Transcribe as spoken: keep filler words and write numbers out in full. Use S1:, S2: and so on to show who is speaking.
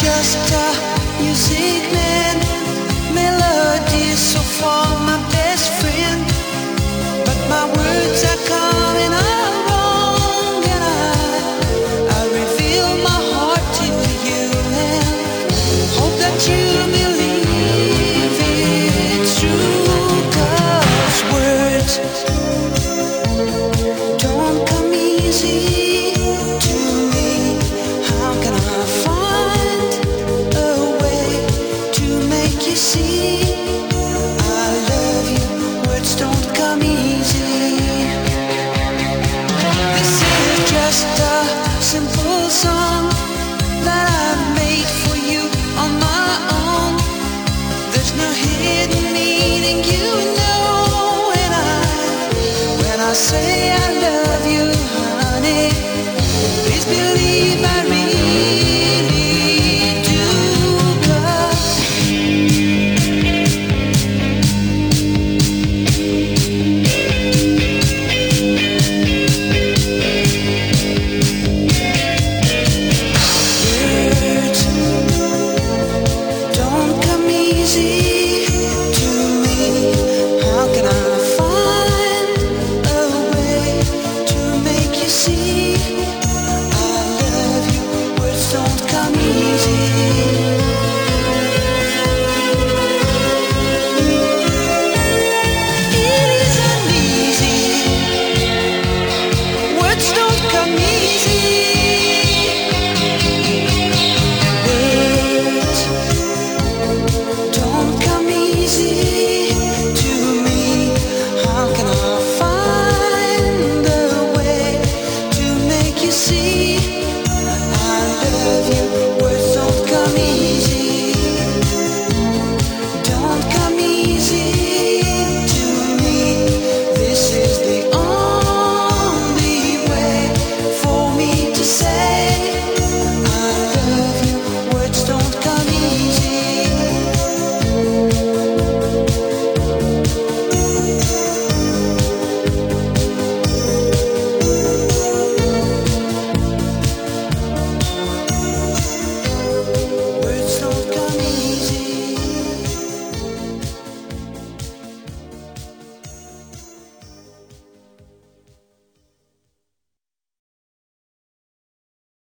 S1: just a music man, melody so far my best friend, but my words are coming out wrong, and I, I reveal my heart to you and hope that you believe it's true, 'cause words don't come easy to me. How can I find a way to make you see I love you? Words don't come easy. This is just a simple song that I made for you on my own. There's no hidden meaning, you know, and I, when I say I love you, honey, please believe